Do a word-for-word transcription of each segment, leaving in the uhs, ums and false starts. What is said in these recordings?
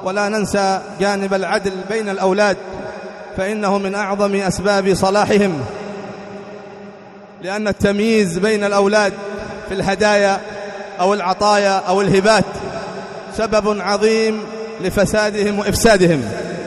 ولا ننسى جانب العدل بين الأولاد، فإنه من أعظم أسباب صلاحهم، لأن التمييز بين الأولاد في الهدايا أو العطايا أو الهبات سبب عظيم لفسادهم وإفسادهم،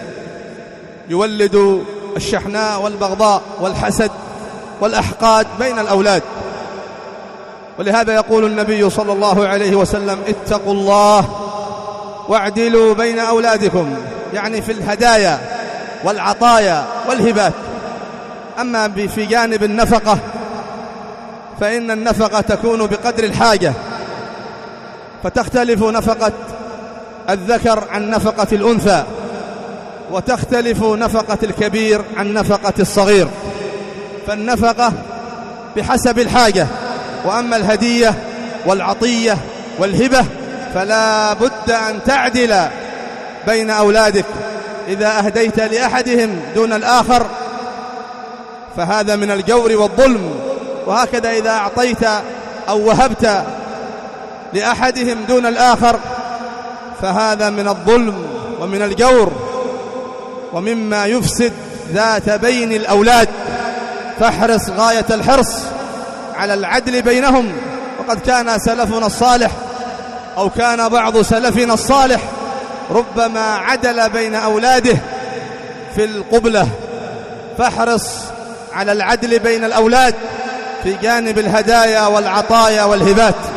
يولد الشحناء والبغضاء والحسد والأحقاد بين الأولاد. ولهذا يقول النبي صلى الله عليه وسلم: اتقوا الله واعدلوا بين أولادكم، يعني في الهدايا والعطايا والهبات. أما في جانب النفقة فإن النفقة تكون بقدر الحاجة، فتختلف نفقة الذكر عن نفقة الأنثى، وتختلف نفقة الكبير عن نفقة الصغير، فالنفقة بحسب الحاجة. وأما الهدية والعطية والهبة فلا بد أن تعدل بين أولادك. إذا أهديت لأحدهم دون الآخر فهذا من الجور والظلم، وهكذا إذا أعطيت أو وهبت لأحدهم دون الآخر فهذا من الظلم ومن الجور ومما يفسد ذات بين الأولاد. فاحرص غاية الحرص على العدل بينهم. وقد كان سلفنا الصالح أو كان بعض سلفنا الصالح ربما عدل بين أولاده في القبلة. فاحرص على العدل بين الأولاد في جانب الهدايا والعطايا والهبات.